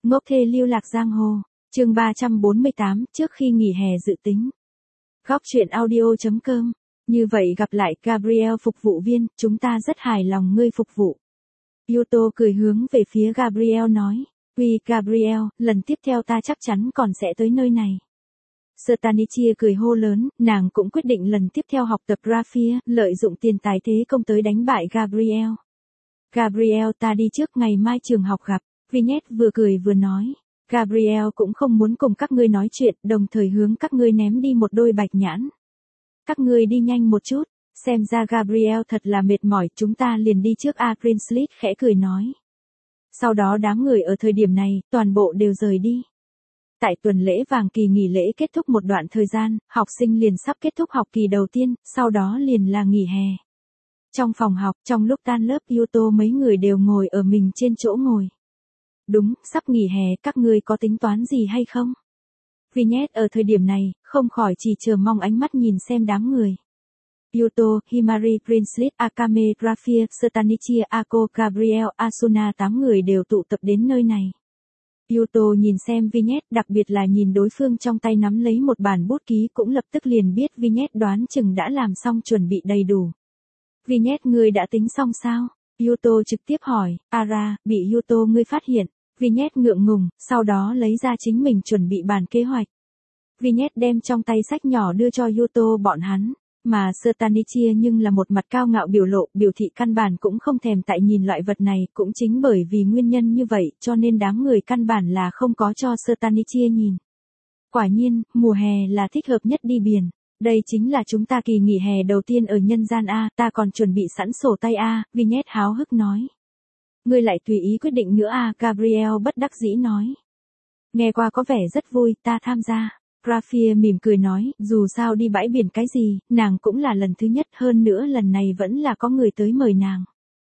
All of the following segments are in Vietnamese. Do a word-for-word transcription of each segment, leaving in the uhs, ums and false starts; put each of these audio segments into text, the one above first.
Ngốc thê lưu lạc giang hồ, chương ba trăm bốn mươi tám, trước khi nghỉ hè dự tính. Góc truyện audio chấm com. Như vậy gặp lại Gabriel phục vụ viên, chúng ta rất hài lòng ngươi phục vụ. Yuto cười hướng về phía Gabriel nói, uy Gabriel, lần tiếp theo ta chắc chắn còn sẽ tới nơi này. Stanichia cười hô lớn, nàng cũng quyết định lần tiếp theo học tập Graphia, lợi dụng tiền tài thế công tới đánh bại Gabriel. Gabriel ta đi trước, ngày mai trường học gặp. Vignette vừa cười vừa nói, Gabriel cũng không muốn cùng các ngươi nói chuyện, đồng thời hướng các ngươi ném đi một đôi bạch nhãn. Các ngươi đi nhanh một chút, xem ra Gabriel thật là mệt mỏi, chúng ta liền đi trước a. Prinsley khẽ cười nói. Sau đó đám người ở thời điểm này, toàn bộ đều rời đi. Tại tuần lễ vàng kỳ nghỉ lễ kết thúc một đoạn thời gian, học sinh liền sắp kết thúc học kỳ đầu tiên, sau đó liền là nghỉ hè. Trong phòng học, trong lúc tan lớp Yuto mấy người đều ngồi ở mình trên chỗ ngồi. Đúng, sắp nghỉ hè, các ngươi có tính toán gì hay không? Vignette ở thời điểm này, không khỏi chỉ chờ mong ánh mắt nhìn xem đám người. Yuto, Himari, Prinsley, Akame, Graphia, Stanichia, Ako, Gabriel, Asuna tám người đều tụ tập đến nơi này. Yuto nhìn xem Vignette, đặc biệt là nhìn đối phương trong tay nắm lấy một bản bút ký cũng lập tức liền biết Vignette đoán chừng đã làm xong chuẩn bị đầy đủ. Vignette ngươi đã tính xong sao? Yuto trực tiếp hỏi, Ara, bị Yuto ngươi phát hiện. Vignette ngượng ngùng, sau đó lấy ra chính mình chuẩn bị bản kế hoạch. Vignette đem trong tay sách nhỏ đưa cho Yuto bọn hắn, mà Stanichia nhưng là một mặt cao ngạo biểu lộ, biểu thị căn bản cũng không thèm tại nhìn loại vật này, cũng chính bởi vì nguyên nhân như vậy, cho nên đám người căn bản là không có cho Stanichia nhìn. Quả nhiên, mùa hè là thích hợp nhất đi biển. Đây chính là chúng ta kỳ nghỉ hè đầu tiên ở nhân gian A, ta còn chuẩn bị sẵn sổ tay A, Vignette háo hức nói. Ngươi lại tùy ý quyết định nữa à, Gabriel bất đắc dĩ nói. Nghe qua có vẻ rất vui, ta tham gia. Graphia mỉm cười nói, dù sao đi bãi biển cái gì, nàng cũng là lần thứ nhất, hơn nữa lần này vẫn là có người tới mời nàng.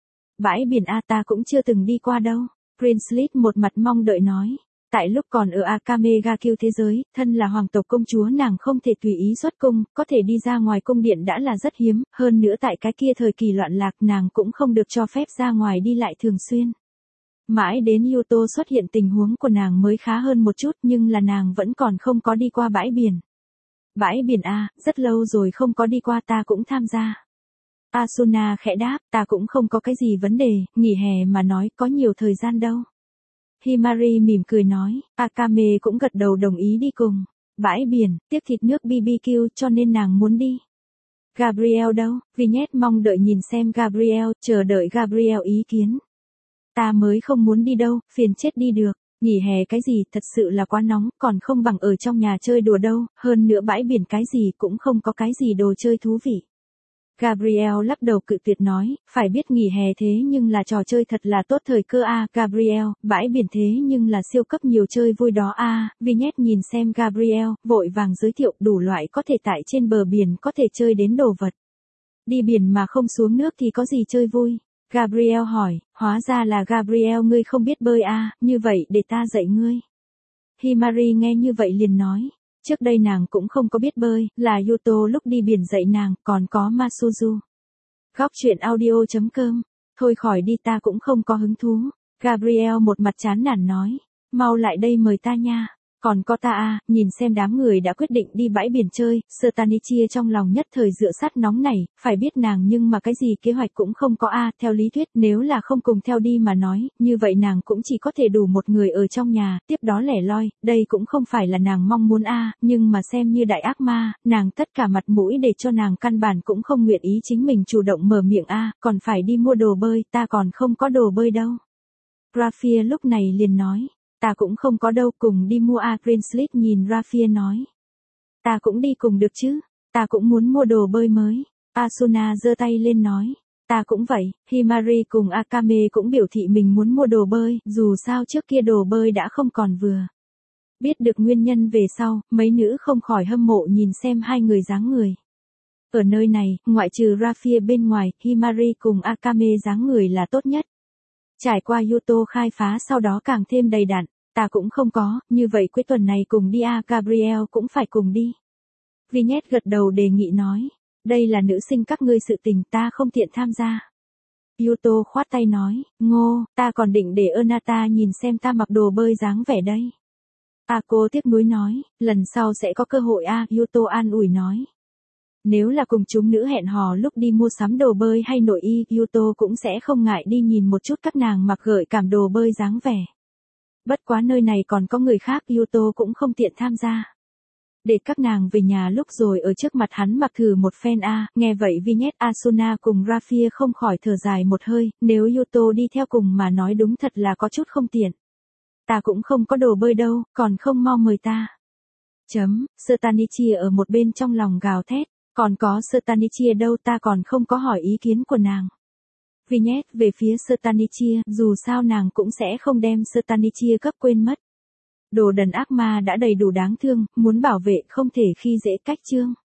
Bãi biển A ta cũng chưa từng đi qua đâu. Prinsley một mặt mong đợi nói. Tại lúc còn ở Akame ga Kill thế giới, thân là hoàng tộc công chúa nàng không thể tùy ý xuất cung, có thể đi ra ngoài cung điện đã là rất hiếm, hơn nữa tại cái kia thời kỳ loạn lạc nàng cũng không được cho phép ra ngoài đi lại thường xuyên. Mãi đến Yuto xuất hiện tình huống của nàng mới khá hơn một chút, nhưng là nàng vẫn còn không có đi qua bãi biển. Bãi biển A, rất lâu rồi không có đi qua, ta cũng tham gia. Asuna khẽ đáp, ta cũng không có cái gì vấn đề, nghỉ hè mà nói có nhiều thời gian đâu. Himari mỉm cười nói, Akame cũng gật đầu đồng ý đi cùng. Bãi biển, tiếp thịt nước bê bê kiu cho nên nàng muốn đi. Gabriel đâu? Vignette mong đợi nhìn xem Gabriel, chờ đợi Gabriel ý kiến. Ta mới không muốn đi đâu, phiền chết đi được. Nghỉ hè cái gì, thật sự là quá nóng, còn không bằng ở trong nhà chơi đùa đâu, hơn nữa bãi biển cái gì cũng không có cái gì đồ chơi thú vị. Gabriel lắc đầu cự tuyệt nói, phải biết nghỉ hè thế nhưng là trò chơi thật là tốt thời cơ a, Gabriel, bãi biển thế nhưng là siêu cấp nhiều chơi vui đó a. Vignette nhìn xem Gabriel, vội vàng giới thiệu đủ loại có thể tại trên bờ biển có thể chơi đến đồ vật. Đi biển mà không xuống nước thì có gì chơi vui? Gabriel hỏi, hóa ra là Gabriel ngươi không biết bơi a, như vậy để ta dạy ngươi. Himari nghe như vậy liền nói. Trước đây nàng cũng không có biết bơi, là Yuto lúc đi biển dạy nàng, còn có Masuzu. Góc truyện audio chấm com. Thôi khỏi đi, ta cũng không có hứng thú. Gabriel một mặt chán nản nói. Mau lại đây mời ta nha. Còn có ta à, nhìn xem đám người đã quyết định đi bãi biển chơi, Stanichia trong lòng nhất thời dựa sát nóng này, phải biết nàng nhưng mà cái gì kế hoạch cũng không có a, theo lý thuyết nếu là không cùng theo đi mà nói, như vậy nàng cũng chỉ có thể đủ một người ở trong nhà, tiếp đó lẻ loi, đây cũng không phải là nàng mong muốn a, nhưng mà xem như đại ác ma, nàng tất cả mặt mũi để cho nàng căn bản cũng không nguyện ý chính mình chủ động mở miệng a, còn phải đi mua đồ bơi, ta còn không có đồ bơi đâu. Graphia lúc này liền nói. Ta cũng không có đâu, cùng đi mua a. Prinsley nhìn Graphia nói. Ta cũng đi cùng được chứ, ta cũng muốn mua đồ bơi mới. Asuna giơ tay lên nói. Ta cũng vậy, Himari cùng Akame cũng biểu thị mình muốn mua đồ bơi, dù sao trước kia đồ bơi đã không còn vừa. Biết được nguyên nhân về sau, mấy nữ không khỏi hâm mộ nhìn xem hai người dáng người. Ở nơi này, ngoại trừ Graphia bên ngoài, Himari cùng Akame dáng người là tốt nhất. Trải qua Yuto khai phá sau đó càng thêm đầy đặn, ta cũng không có, như vậy cuối tuần này cùng đi a, Gabriel cũng phải cùng đi. Vignette gật đầu đề nghị nói, đây là nữ sinh các ngươi sự tình, ta không tiện tham gia. Yuto khoát tay nói, ngô, ta còn định để Ernata nhìn xem ta mặc đồ bơi dáng vẻ đây. Ako tiếc nuối nói, lần sau sẽ có cơ hội a, Yuto an ủi nói. Nếu là cùng chúng nữ hẹn hò lúc đi mua sắm đồ bơi hay nội y, Yuto cũng sẽ không ngại đi nhìn một chút các nàng mặc gợi cảm đồ bơi dáng vẻ. Bất quá nơi này còn có người khác, Yuto cũng không tiện tham gia. Để các nàng về nhà lúc rồi ở trước mặt hắn mặc thử một phen a, nghe vậy Vignette Asuna cùng Rafia không khỏi thở dài một hơi, nếu Yuto đi theo cùng mà nói đúng thật là có chút không tiện. Ta cũng không có đồ bơi đâu, còn không mau mời ta. Chấm, Stanichia ở một bên trong lòng gào thét, còn có Stanichia đâu, ta còn không có hỏi ý kiến của nàng. Vignette về phía Stanichia, dù sao nàng cũng sẽ không đem Stanichia cấp quên mất. Đồ đần ác ma đã đầy đủ đáng thương, muốn bảo vệ không thể khi dễ cách chương.